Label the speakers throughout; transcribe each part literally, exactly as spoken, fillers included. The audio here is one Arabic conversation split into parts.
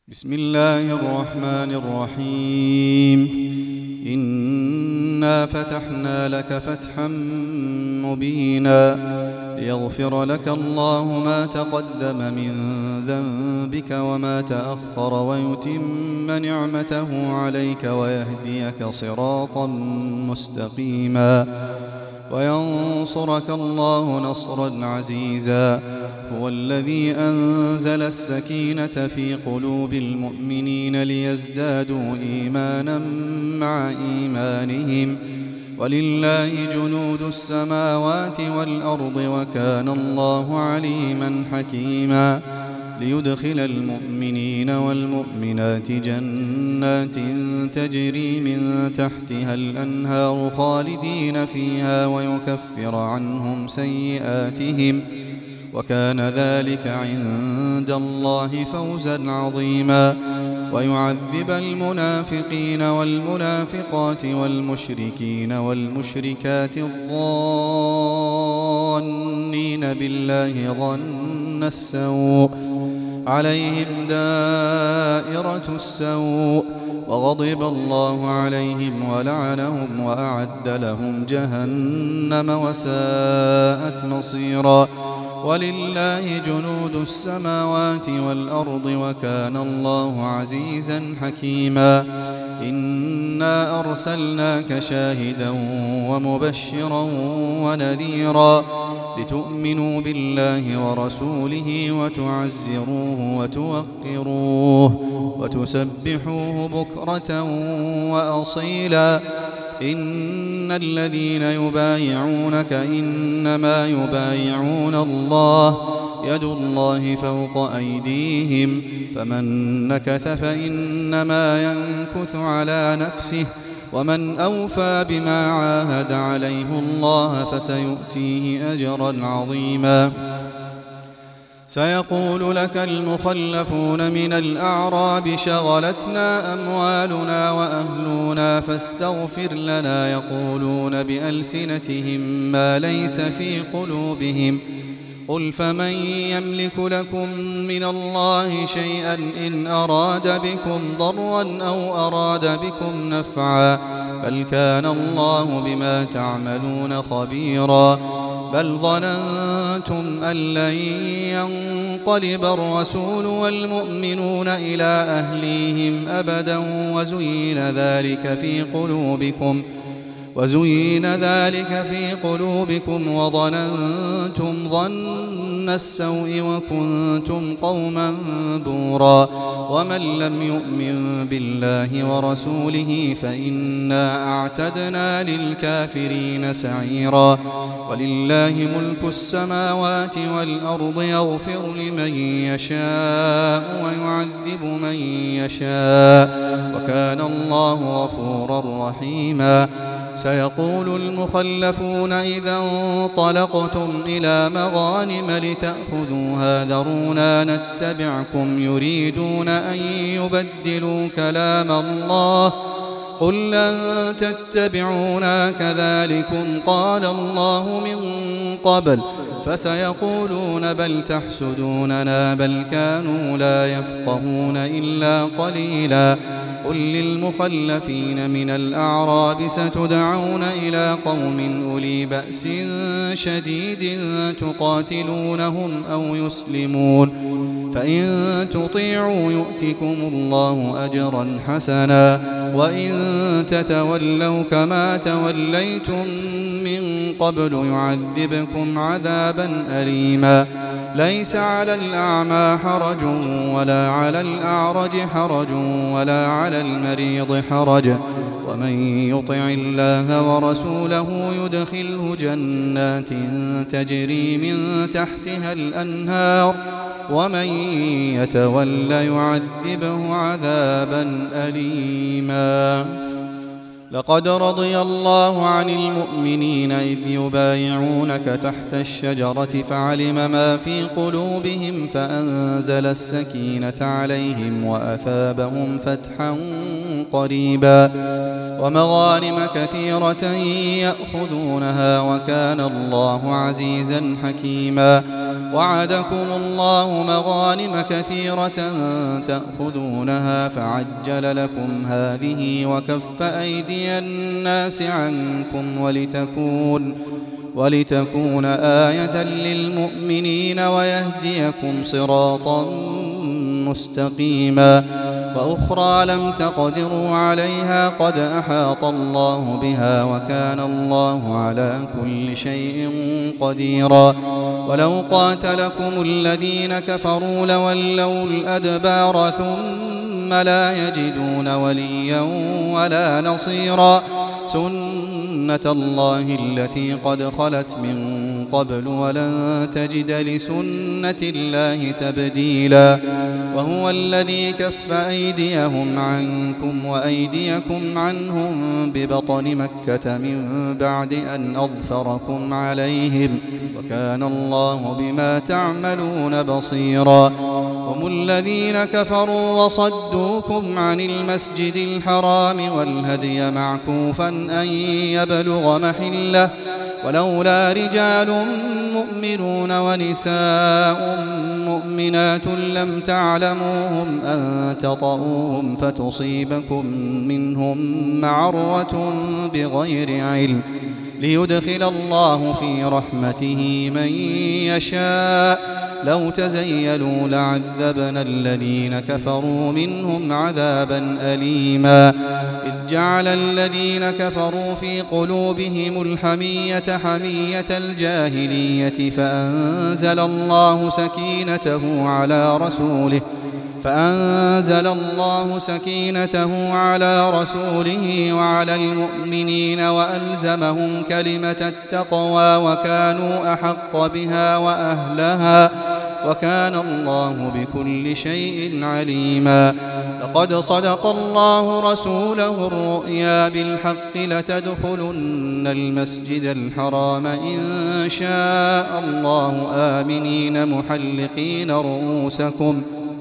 Speaker 1: بسم الله الرحمن الرحيم. إنا فتحنا لك فتحا مبينا ليغفر لك الله ما تقدم من ذنبك وما تأخر ويتم نعمته عليك ويهديك صراطا مستقيما وينصرك الله نصرا عزيزا. هو الذي أنزل السكينة في قلوب المؤمنين ليزدادوا إيمانا مع إيمانهم ولله جنود السماوات والأرض وكان الله عليما حكيما. ليدخل المؤمنين والمؤمنات جنات تجري من تحتها الأنهار خالدين فيها ويكفر عنهم سيئاتهم وكان ذلك عند الله فوزا عظيما. ويعذب المنافقين والمنافقات والمشركين والمشركات الظانين بالله ظن السوء عليهم دائرة السوء وغضب الله عليهم ولعنهم وأعد لهم جهنم وساءت مصيرا. ولله جنود السماوات والأرض وكان الله عزيزا حكيما. إنا أرسلناك شاهدا ومبشرا ونذيرا لتؤمنوا بالله ورسوله وتعزروه وتوقروه وتسبحوه بكرة وأصيلا. إن الذين يبايعونك إنما يبايعون الله يد الله فوق أيديهم فمن نكث فإنما ينكث على نفسه ومن أوفى بما عاهد عليه الله فسيؤتيه أجرا عظيما. سيقول لك المخلفون من الأعراب شغلتنا أموالنا وأهلنا فاستغفر لنا يقولون بألسنتهم ما ليس في قلوبهم قل فمن يملك لكم من الله شيئا إن أراد بكم ضرا أو أراد بكم نفعا بل كان الله بما تعملون خبيرا. بل ظننتم أن لن ينقلب الرسول والمؤمنون إلى أهليهم أبدا وزين ذلك في قلوبكم وزين ذلك في قلوبكم وظننتم ظن السوء وكنتم قوما بورا. ومن لم يؤمن بالله ورسوله فإنا أعتدنا للكافرين سعيرا. ولله ملك السماوات والأرض يغفر لمن يشاء ويعذب من يشاء وكان الله غفورا رحيما. سيقول المخلفون إذا انطلقتم إلى مغانم لتأخذوها ذرونا نتبعكم يريدون أن يبدلوا كلام الله قل لن تتبعونا كذلكم قال الله من قبل فسيقولون بل تحسدوننا بل كانوا لا يفقهون إلا قليلا. قل للمخلفين من الأعراب ستدعون إلى قوم أولي بأس شديد تقاتلونهم أو يسلمون فإن تطيعوا يؤتكم الله أجرا حسنا وإن تتولوا كما توليتم من قبل يعذبكم عذابا أليما. ليس على الأعمى حرج ولا على الأعرج حرج ولا على المريض حرج ومن يطع الله ورسوله يدخله جنات تجري من تحتها الأنهار ومن يتول يعذبه عذابا أليما. لقد رضي الله عن المؤمنين إذ يبايعونك تحت الشجرة فعلم ما في قلوبهم فأنزل السكينة عليهم وأثابهم فتحا قريبا ومغانم كثيرة يأخذونها وكان الله عزيزا حكيما. وعدكم الله مغانم كثيرة تأخذونها فعجل لكم هذه وكف أيدي الناس عنكم ولتكون ولتكون آية للمؤمنين ويهديكم صراطا مستقيما. وأخرى لم تقدروا عليها قد أحاط الله بها وكان الله على كل شيء قديرا. ولو قاتلكم الذين كفروا لولوا الأدبار ثم لا يجدون وليا ولا نصيرا. سنة الله التي قد خلت من قبل ولن تجد لسنة الله تبديلا. وهو الذي كف أيديهم عنكم وأيديكم عنهم ببطن مكة من بعد أن أظفركم عليهم وكان الله بما تعملون بصيرا. هم الذين كفروا وصدوكم عن المسجد الحرام والهدي معكوفا أن يبلغ محله ولولا رجال مؤمنون ونساء مؤمنات لم تعلموهم أن تطؤوهم فتصيبكم منهم معرة بغير علم ليدخل الله في رحمته من يشاء. لو تزيلوا لعذبنا الذين كفروا منهم عذابا أليما. إذ جعل الذين كفروا في قلوبهم الحمية حمية الجاهلية فأنزل الله سكينته على رسوله فأنزل الله سكينته على رسوله وعلى المؤمنين وألزمهم كلمة التقوى وكانوا أحق بها وأهلها وكان الله بكل شيء عليما. لقد صدق الله رسوله الرؤيا بالحق لتدخلن المسجد الحرام إن شاء الله آمنين محلقين رؤوسكم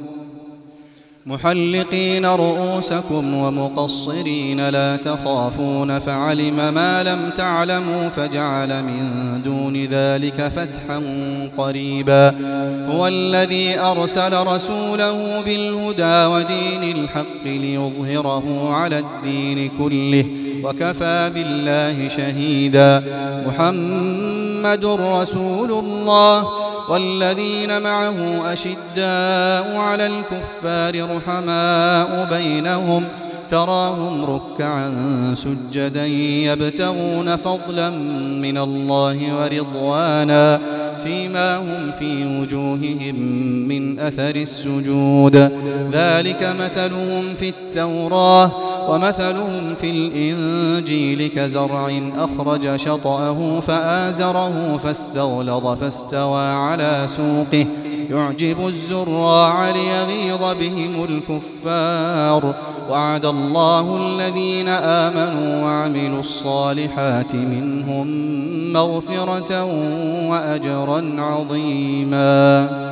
Speaker 1: محلقين رؤوسكم ومقصرين لا تخافون فعلم ما لم تعلموا فجعل من دون ذلك فتحا قريبا. هو الذي أرسل رسوله بالهدى ودين الحق ليظهره على الدين كله وكفى بالله شهيدا. محمد رسول الله والذين معه أشداء على الكفار رحماء بينهم تراهم ركعا سجدا يبتغون فضلا من الله ورضوانا سيماهم في وجوههم من أثر السجود ذلك مثلهم في التوراة ومثلهم في الإنجيل كزرع أخرج شطأه فآزره فاستغلظ فاستوى على سوقه يعجب الزراع ليغيظ بهم الكفار. وعد الله الذين آمنوا وعملوا الصالحات منهم مغفرة وأجرا عظيما.